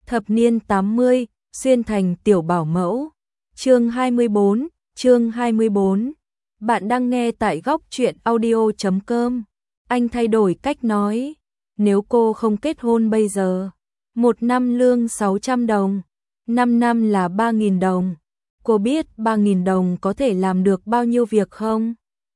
Thập niên 80, xuyên thành tiểu bảo mẫu. Chương 24. Bạn đang nghe tại góc truyện audio.com. Anh thay đổi cách nói. Nếu cô không kết hôn bây giờ, 1 năm lương 600 đồng, 5 năm là 3.000 đồng. Cô biết 3.000 đồng có thể làm được bao nhiêu việc không?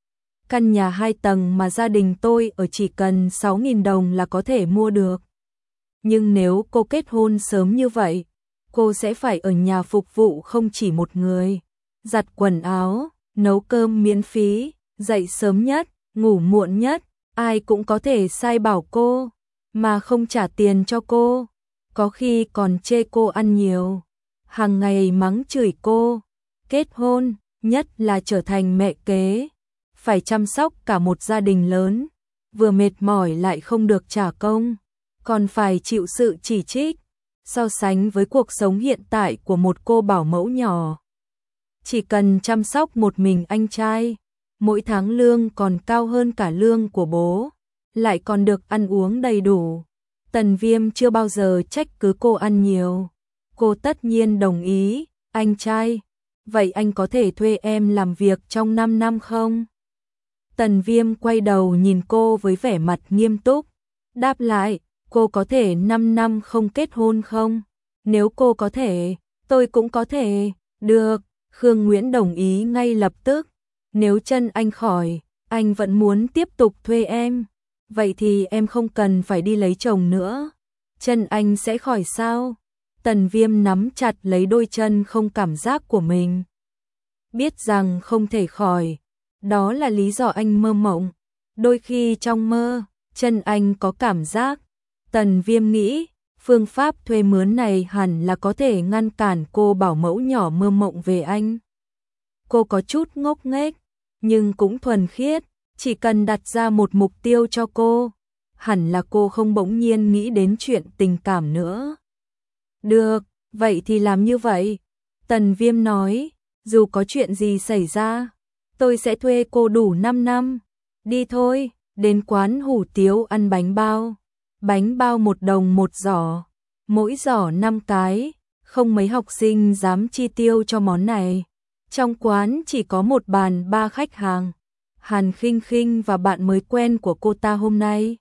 Căn nhà 2 tầng mà gia đình tôi ở chỉ cần 6.000 đồng là có thể mua được. Nhưng nếu cô kết hôn sớm như vậy, cô sẽ phải ở nhà phục vụ không chỉ một người, giặt quần áo, nấu cơm miễn phí, dậy sớm nhất, ngủ muộn nhất, ai cũng có thể sai bảo cô, mà không trả tiền cho cô, có khi còn chê cô ăn nhiều, hàng ngày mắng chửi cô. Kết hôn, nhất là trở thành mẹ kế, phải chăm sóc cả một gia đình lớn, vừa mệt mỏi lại không được trả công, còn phải chịu sự chỉ trích, so sánh với cuộc sống hiện tại của một cô bảo mẫu nhỏ. Chỉ cần chăm sóc một mình anh trai, mỗi tháng lương còn cao hơn cả lương của bố, lại còn được ăn uống đầy đủ. Tần Viêm chưa bao giờ trách cứ cô ăn nhiều. Cô tất nhiên đồng ý, anh trai, vậy anh có thể thuê em làm việc trong 5 năm không? Tần Viêm quay đầu nhìn cô với vẻ mặt nghiêm túc, đáp lại, cô có thể 5 năm không kết hôn không? Nếu cô có thể, tôi cũng có thể. Được, Khương Nguyễn đồng ý ngay lập tức. Nếu chân anh khỏi, anh vẫn muốn tiếp tục thuê em. Vậy thì em không cần phải đi lấy chồng nữa. Chân anh sẽ khỏi sao? Tần Viêm nắm chặt lấy đôi chân không cảm giác của mình. Biết rằng không thể khỏi, đó là lý do anh mơ mộng. Đôi khi trong mơ, chân anh có cảm giác. Tần Viêm nghĩ, phương pháp thuê mướn này hẳn là có thể ngăn cản cô bảo mẫu nhỏ mơ mộng về anh. Cô có chút ngốc nghếch, nhưng cũng thuần khiết, chỉ cần đặt ra một mục tiêu cho cô, hẳn là cô không bỗng nhiên nghĩ đến chuyện tình cảm nữa. Được, vậy thì làm như vậy. Tần Viêm nói, dù có chuyện gì xảy ra, tôi sẽ thuê cô đủ 5 năm. Đi thôi, đến quán hủ tiếu ăn bánh bao. Bánh bao 1 đồng 1 giỏ, mỗi giỏ 5 cái, không mấy học sinh dám chi tiêu cho món này. Trong quán chỉ có một bàn 3 khách hàng, Hàn Khinh Khinh và bạn mới quen của cô ta hôm nay.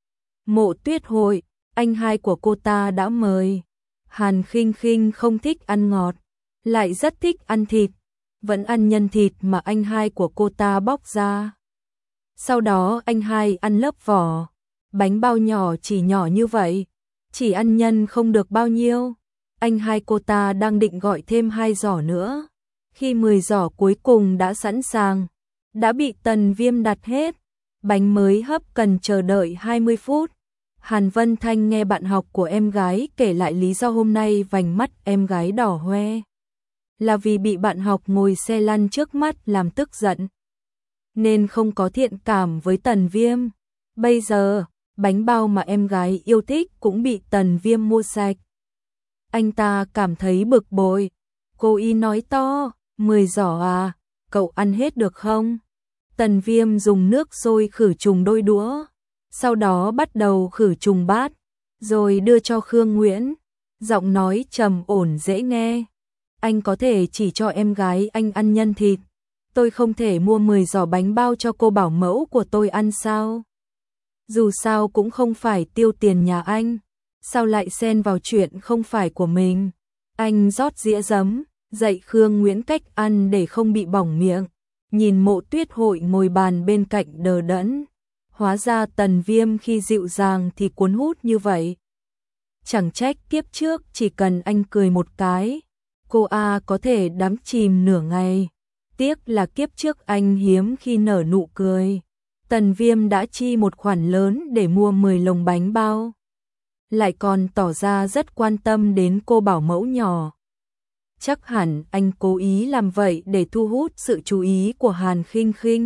Mộ Tuyết Hội, anh hai của cô ta đã mời. Hàn Khinh Khinh không thích ăn ngọt, lại rất thích ăn thịt, vẫn ăn nhân thịt mà anh hai của cô ta bóc ra. Sau đó anh hai ăn lớp vỏ. Bánh bao nhỏ chỉ nhỏ như vậy, chỉ ăn nhân không được bao nhiêu. Anh hai cô ta đang định gọi thêm 2 giỏ nữa. Khi 10 giỏ cuối cùng đã sẵn sàng, đã bị Tần Viêm đặt hết. Bánh mới hấp cần chờ đợi 20 phút. Hàn Vân Thanh nghe bạn học của em gái kể lại lý do hôm nay vành mắt em gái đỏ hoe, là vì bị bạn học ngồi xe lăn trước mắt làm tức giận, nên không có thiện cảm với Tần Viêm. Bây giờ, bánh bao mà em gái yêu thích cũng bị Tần Viêm mua sạch. Anh ta cảm thấy bực bội. Cô y nói to, 10 giỏ à, cậu ăn hết được không? Tần Viêm dùng nước sôi khử trùng đôi đũa, sau đó bắt đầu khử trùng bát, rồi đưa cho Khương Nguyễn. Giọng nói trầm ổn dễ nghe. Anh có thể chỉ cho em gái anh ăn nhân thịt. Tôi không thể mua 10 giỏ bánh bao cho cô bảo mẫu của tôi ăn sao? Dù sao cũng không phải tiêu tiền nhà anh, sao lại xen vào chuyện không phải của mình. Anh rót dĩa giấm, dạy Khương Nguyễn cách ăn để không bị bỏng miệng, nhìn Mộ Tuyết Hội ngồi bàn bên cạnh đờ đẫn. Hóa ra Tần Viêm khi dịu dàng thì cuốn hút như vậy. Chẳng trách kiếp trước chỉ cần anh cười một cái, cô có thể đắm chìm nửa ngày. Tiếc là kiếp trước anh hiếm khi nở nụ cười. Tần Viêm đã chi một khoản lớn để mua 10 lồng bánh bao, lại còn tỏ ra rất quan tâm đến cô bảo mẫu nhỏ. Chắc hẳn anh cố ý làm vậy để thu hút sự chú ý của Hàn Khinh Khinh.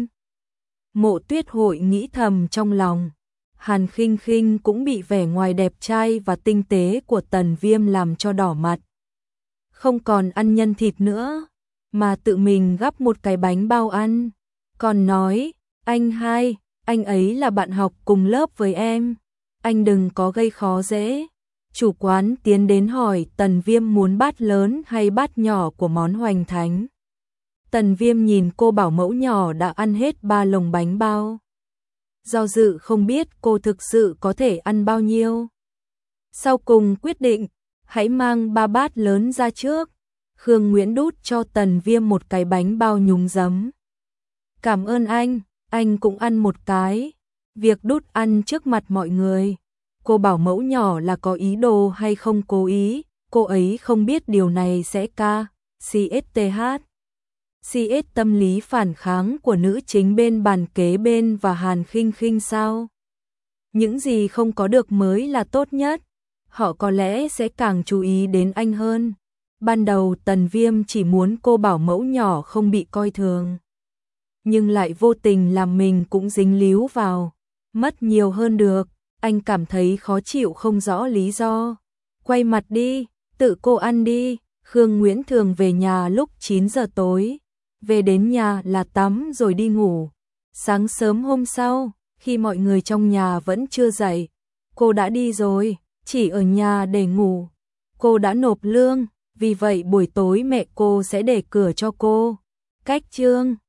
Mộ Tuyết Hội nghĩ thầm trong lòng. Hàn Khinh Khinh cũng bị vẻ ngoài đẹp trai và tinh tế của Tần Viêm làm cho đỏ mặt. Không còn ăn nhân thịt nữa, mà tự mình gắp một cái bánh bao ăn. Còn nói, anh hai, anh ấy là bạn học cùng lớp với em. Anh đừng có gây khó dễ. Chủ quán tiến đến hỏi Tần Viêm muốn bát lớn hay bát nhỏ của món hoành thánh. Tần Viêm nhìn cô bảo mẫu nhỏ đã ăn hết 3 lồng bánh bao. Do dự không biết cô thực sự có thể ăn bao nhiêu. Sau cùng quyết định, hãy mang 3 bát lớn ra trước. Khương Nguyễn đút cho Tần Viêm một cái bánh bao nhúng giấm. Cảm ơn anh cũng ăn một cái. Việc đút ăn trước mặt mọi người. Cô bảo mẫu nhỏ là có ý đồ hay không cố ý, cô ấy không biết điều này sẽ CSTH. CS tâm lý phản kháng của nữ chính bên bàn kế bên và Hàn Khinh Khinh sao? Những gì không có được mới là tốt nhất, họ có lẽ sẽ càng chú ý đến anh hơn. Ban đầu Tần Viêm chỉ muốn cô bảo mẫu nhỏ không bị coi thường, nhưng lại vô tình làm mình cũng dính líu vào, mất nhiều hơn được. Anh cảm thấy khó chịu không rõ lý do. Quay mặt đi, tự cô ăn đi. Khương Nguyễn thường về nhà lúc 9 giờ tối. Về đến nhà là tắm rồi đi ngủ. Sáng sớm hôm sau, khi mọi người trong nhà vẫn chưa dậy, cô đã đi rồi, chỉ ở nhà để ngủ. Cô đã nộp lương, vì vậy buổi tối mẹ cô sẽ để cửa cho cô. Cách chương